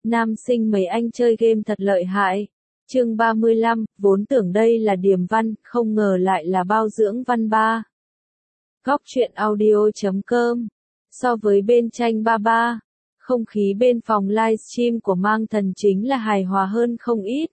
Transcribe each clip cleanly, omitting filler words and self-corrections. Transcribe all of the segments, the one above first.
Nam sinh mấy anh chơi game thật lợi hại. Chương 35, vốn tưởng đây là điểm văn, không ngờ lại là bao dưỡng văn ba. Góc truyện audio.com. So với bên tranh 33, không khí bên phòng livestream của Mang Thần chính là hài hòa hơn không ít.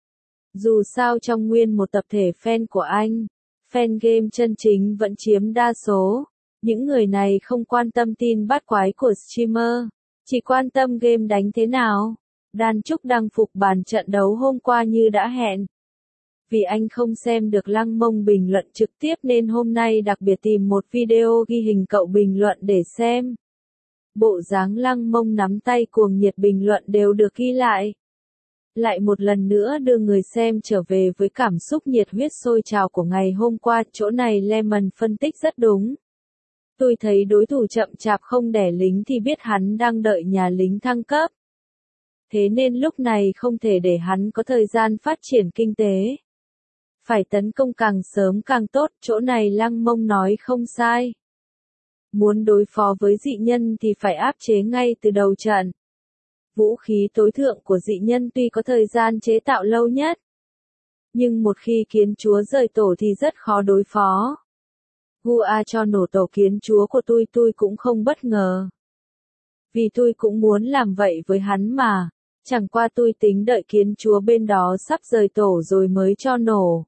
Dù sao trong nguyên một tập thể fan của anh, fan game chân chính vẫn chiếm đa số. Những người này không quan tâm tin bắt quái của streamer, chỉ quan tâm game đánh thế nào. Đan Trúc đăng phục bàn trận đấu hôm qua như đã hẹn. Vì anh không xem được Lăng Mông bình luận trực tiếp nên hôm nay đặc biệt tìm một video ghi hình cậu bình luận để xem. Bộ dáng Lăng Mông nắm tay cuồng nhiệt bình luận đều được ghi lại. Lại một lần nữa đưa người xem trở về với cảm xúc nhiệt huyết sôi trào của ngày hôm qua. Chỗ này Lemon phân tích rất đúng. Tôi thấy đối thủ chậm chạp không đẻ lính thì biết hắn đang đợi nhà lính thăng cấp. Thế nên lúc này không thể để hắn có thời gian phát triển kinh tế. Phải tấn công càng sớm càng tốt, chỗ này Lăng Mông nói không sai. Muốn đối phó với dị nhân thì phải áp chế ngay từ đầu trận. Vũ khí tối thượng của dị nhân tuy có thời gian chế tạo lâu nhất, nhưng một khi kiến chúa rời tổ thì rất khó đối phó. Gua cho nổ tổ kiến chúa của tôi cũng không bất ngờ. Vì tôi cũng muốn làm vậy với hắn mà. Chẳng qua tôi tính đợi kiến chúa bên đó sắp rời tổ rồi mới cho nổ.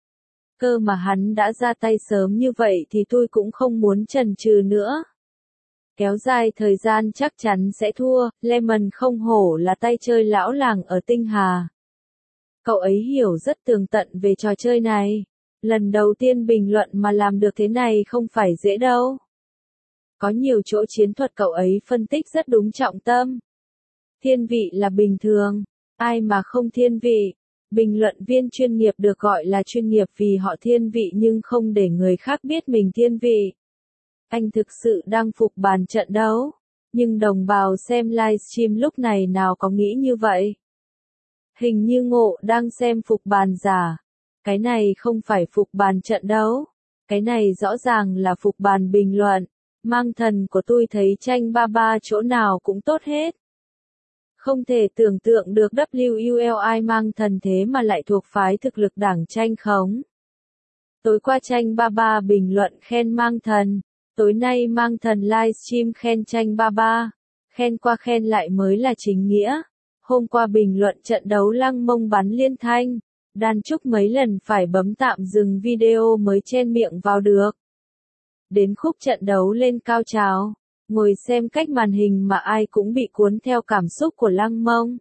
Cơ mà hắn đã ra tay sớm như vậy thì tôi cũng không muốn chần chừ nữa. Kéo dài thời gian chắc chắn sẽ thua. Lemon không hổ là tay chơi lão làng ở Tinh Hà. Cậu ấy hiểu rất tường tận về trò chơi này. Lần đầu tiên bình luận mà làm được thế này không phải dễ đâu. Có nhiều chỗ chiến thuật cậu ấy phân tích rất đúng trọng tâm. Thiên vị là bình thường, ai mà không thiên vị. Bình luận viên chuyên nghiệp được gọi là chuyên nghiệp vì họ thiên vị nhưng không để người khác biết mình thiên vị. Anh thực sự đang phục bàn trận đấu, nhưng đồng bào xem livestream lúc này nào có nghĩ như vậy. Hình như Ngộ đang xem phục bàn giả. Cái này không phải phục bàn trận đấu, cái này rõ ràng là phục bàn bình luận. Mang Thần của tôi thấy tranh 33 chỗ nào cũng tốt hết. Không thể tưởng tượng được WULI Mang Thần thế mà lại thuộc phái thực lực đảng tranh khống. Tối qua tranh 33 bình luận khen Mang Thần, tối nay Mang Thần livestream khen tranh 33, khen qua khen lại mới là chính nghĩa. Hôm qua bình luận trận đấu Lăng Mông bắn liên thanh, Đan Trúc mấy lần phải bấm tạm dừng video mới chen miệng vào được. Đến khúc trận đấu lên cao trào, ngồi xem cách màn hình mà ai cũng bị cuốn theo cảm xúc của Lăng Mông.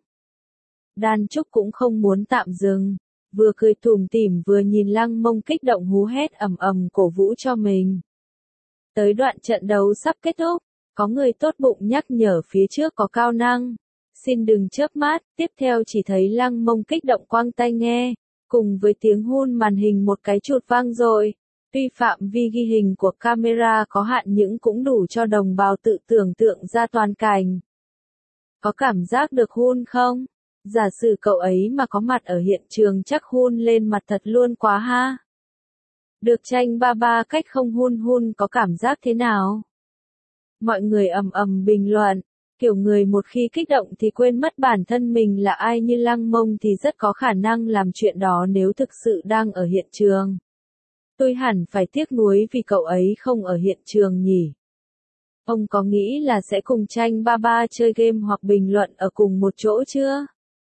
Đan Trúc cũng không muốn tạm dừng, vừa cười tủm tỉm vừa nhìn Lăng Mông kích động hú hét ầm ầm cổ vũ cho mình. Tới đoạn trận đấu sắp kết thúc, có người tốt bụng nhắc nhở phía trước có cao năng. Xin đừng chớp mắt, tiếp theo chỉ thấy Lăng Mông kích động quăng tai nghe, cùng với tiếng hun màn hình một cái chụt vang rồi. Tuy phạm vi ghi hình của camera có hạn nhưng cũng đủ cho đồng bào tự tưởng tượng ra toàn cảnh. Có cảm giác được hun không? Giả sử cậu ấy mà có mặt ở hiện trường chắc hun lên mặt thật luôn quá ha. Được tranh 33 cách không hun có cảm giác thế nào? Mọi người ầm ầm bình luận. Kiểu người một khi kích động thì quên mất bản thân mình là ai như Lăng Mông thì rất có khả năng làm chuyện đó nếu thực sự đang ở hiện trường. Tôi hẳn phải tiếc nuối vì cậu ấy không ở hiện trường nhỉ. Ông có nghĩ là sẽ cùng tranh 33 chơi game hoặc bình luận ở cùng một chỗ chưa?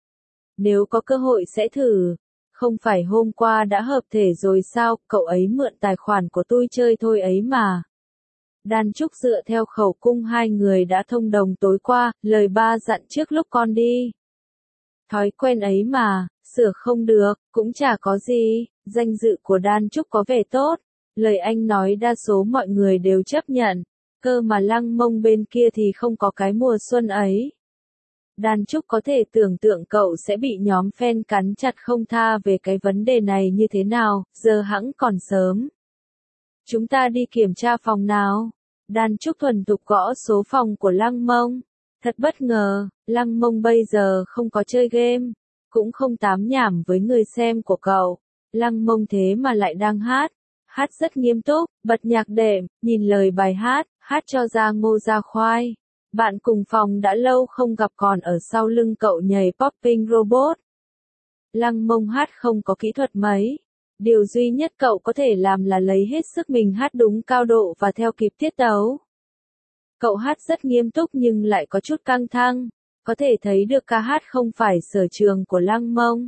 Nếu có cơ hội sẽ thử. Không phải hôm qua đã hợp thể rồi sao, cậu ấy mượn tài khoản của tôi chơi thôi ấy mà. Đan Trúc dựa theo khẩu cung hai người đã thông đồng tối qua, lời ba dặn trước lúc con đi. Thói quen ấy mà, sửa không được, cũng chả có gì, danh dự của Đan Trúc có vẻ tốt. Lời anh nói đa số mọi người đều chấp nhận, cơ mà Lăng Mông bên kia thì không có cái mùa xuân ấy. Đan Trúc có thể tưởng tượng cậu sẽ bị nhóm fan cắn chặt không tha về cái vấn đề này như thế nào, giờ hẵng còn sớm. Chúng ta đi kiểm tra phòng nào? Đan Trúc thuần thục gõ số phòng của Lăng Mông. Thật bất ngờ, Lăng Mông bây giờ không có chơi game, cũng không tám nhảm với người xem của cậu. Lăng Mông thế mà lại đang hát rất nghiêm túc, bật nhạc đệm, nhìn lời bài hát, hát cho ra ngô ra khoai. Bạn cùng phòng đã lâu không gặp còn ở sau lưng cậu nhảy popping robot. Lăng Mông hát không có kỹ thuật mấy. Điều duy nhất cậu có thể làm là lấy hết sức mình hát đúng cao độ và theo kịp tiết tấu. Cậu hát rất nghiêm túc nhưng lại có chút căng thẳng, có thể thấy được ca hát không phải sở trường của Lăng Mông.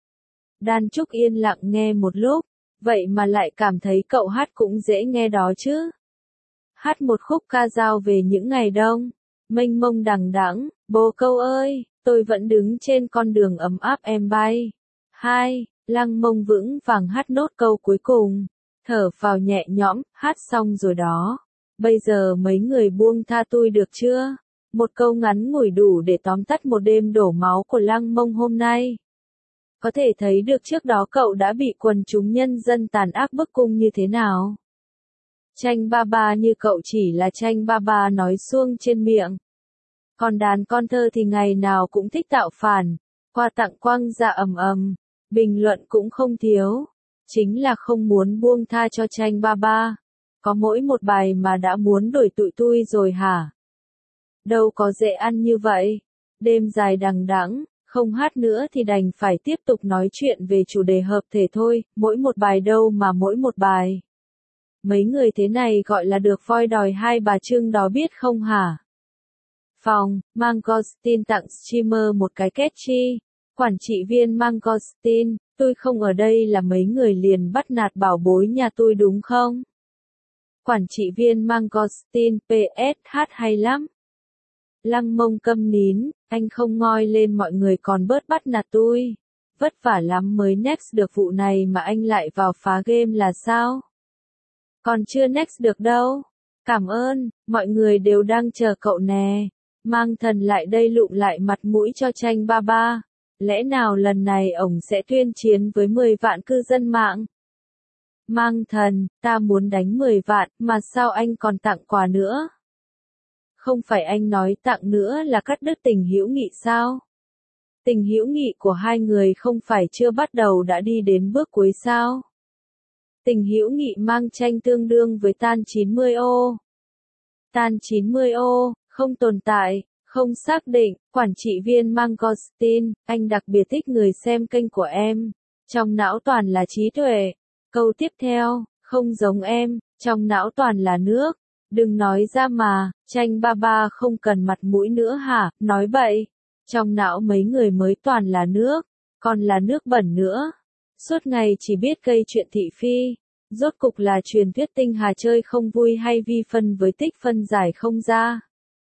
Đan Trúc yên lặng nghe một lúc, vậy mà lại cảm thấy cậu hát cũng dễ nghe đó chứ. Hát một khúc ca dao về những ngày đông, mênh mông đằng đẵng, bồ câu ơi, tôi vẫn đứng trên con đường ấm áp em bay. Lăng Mông vững vàng hát nốt câu cuối cùng, thở phào nhẹ nhõm, hát xong rồi đó. Bây giờ mấy người buông tha tôi được chưa? Một câu ngắn ngủi đủ để tóm tắt một đêm đổ máu của Lăng Mông hôm nay. Có thể thấy được trước đó cậu đã bị quần chúng nhân dân tàn ác bức cung như thế nào. Tranh ba ba như cậu chỉ là tranh ba ba nói suông trên miệng. Còn đàn con thơ thì ngày nào cũng thích tạo phản, quà tặng quăng ra ầm ầm, bình luận cũng không thiếu. Chính là không muốn buông tha cho tranh ba ba. Có mỗi một bài mà đã muốn đổi tụi tôi rồi hả? Đâu có dễ ăn như vậy. Đêm dài đằng đẵng, không hát nữa thì đành phải tiếp tục nói chuyện về chủ đề hợp thể thôi, mỗi một bài đâu mà mỗi một bài. Mấy người thế này gọi là được voi đòi hai bà Trưng đó biết không hả? Phòng, Mangosteen tặng streamer một cái catchy. Quản trị viên Mangosteen, tôi không ở đây là mấy người liền bắt nạt bảo bối nhà tôi đúng không? Quản trị viên Mangosteen, PS hát hay lắm. Lăng Mông câm nín, anh không ngoi lên mọi người còn bớt bắt nạt tôi. Vất vả lắm mới next được vụ này mà anh lại vào phá game là sao? Còn chưa next được đâu. Cảm ơn, mọi người đều đang chờ cậu nè. Mang Thần lại đây lụm lại mặt mũi cho tranh ba ba. Lẽ nào lần này ổng sẽ tuyên chiến với 10 vạn cư dân mạng? Mang Thần, ta muốn đánh 10 vạn, mà sao anh còn tặng quà nữa? Không phải anh nói tặng nữa là cắt đứt tình hữu nghị sao? Tình hữu nghị của hai người không phải chưa bắt đầu đã đi đến bước cuối sao? Tình hữu nghị mang tranh tương đương với tan 90 ô. Tan 90 ô, không tồn tại, không xác định. Quản trị viên Mangosteen, anh đặc biệt thích người xem kênh của em. Trong não toàn là trí tuệ. Câu tiếp theo, không giống em, trong não toàn là nước. Đừng nói ra mà, tranh ba ba không cần mặt mũi nữa hả, nói bậy. Trong não mấy người mới toàn là nước, còn là nước bẩn nữa. Suốt ngày chỉ biết gây chuyện thị phi. Rốt cục là truyền thuyết tinh hà chơi không vui hay vi phân với tích phân giải không ra.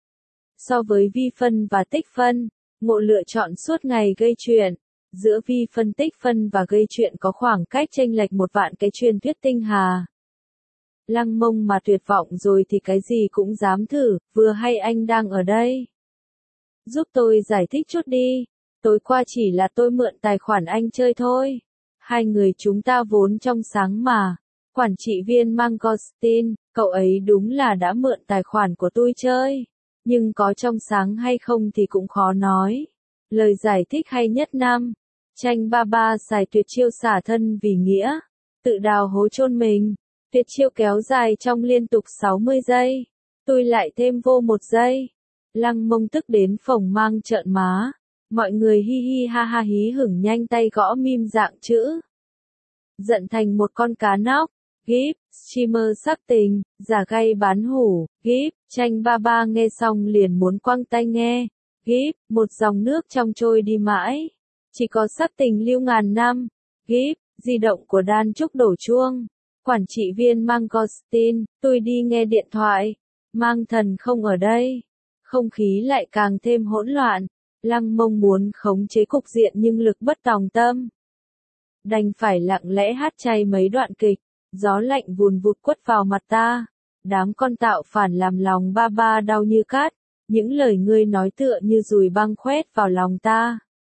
So với vi phân và tích phân, Ngộ lựa chọn suốt ngày gây chuyện. Giữa vi phân tích phân và gây chuyện có khoảng cách chênh lệch 1 vạn cái truyền thuyết tinh hà. Lăng Mông mà tuyệt vọng rồi thì cái gì cũng dám thử, vừa hay anh đang ở đây. Giúp tôi giải thích chút đi, tối qua chỉ là tôi mượn tài khoản anh chơi thôi. Hai người chúng ta vốn trong sáng mà. Quản trị viên Mangosteen, cậu ấy đúng là đã mượn tài khoản của tôi chơi. Nhưng có trong sáng hay không thì cũng khó nói. Lời giải thích hay nhất năm. Tranh ba ba xài tuyệt chiêu xả thân vì nghĩa. Tự đào hố chôn mình. Tuyệt chiêu kéo dài trong liên tục 60 giây. Tôi lại thêm vô 1 giây. Lăng Mông tức đến phồng mang trợn má. Mọi người hi hi ha ha hí hửng nhanh tay gõ meme dạng chữ. Giận thành một con cá nóc. Gíp, streamer sắc tình, giả gay bán hủ, gíp, tranh ba ba nghe xong liền muốn quăng tay nghe. Gíp, một dòng nước trong trôi đi mãi. Chỉ có sắc tình lưu ngàn năm. Gíp, di động của Đan Trúc đổ chuông. Quản trị viên Mangosteen, tôi đi nghe điện thoại. Mang Thần không ở đây. Không khí lại càng thêm hỗn loạn. Lăng Mông muốn khống chế cục diện nhưng lực bất tòng tâm. Đành phải lặng lẽ hát chay mấy đoạn kịch. Gió lạnh vùn vụt quất vào mặt ta. Đám con tạo phản làm lòng ba ba đau như cát. Những lời ngươi nói tựa như dùi băng khoét vào lòng ta.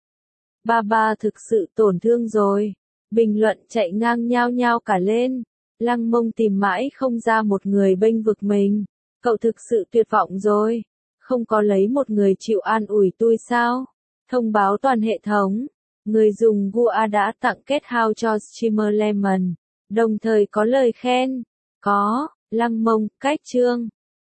Ba ba thực sự tổn thương rồi. Bình luận chạy ngang nhao nhao cả lên. Lăng Mông tìm mãi không ra một người bênh vực mình. Cậu thực sự tuyệt vọng rồi. Không có lấy một người chịu an ủi tôi sao? Thông báo toàn hệ thống. Người dùng Gua đã tặng kết hao cho streamer Lemon. Đồng thời có lời khen. Có, Lăng Mông, cách chương.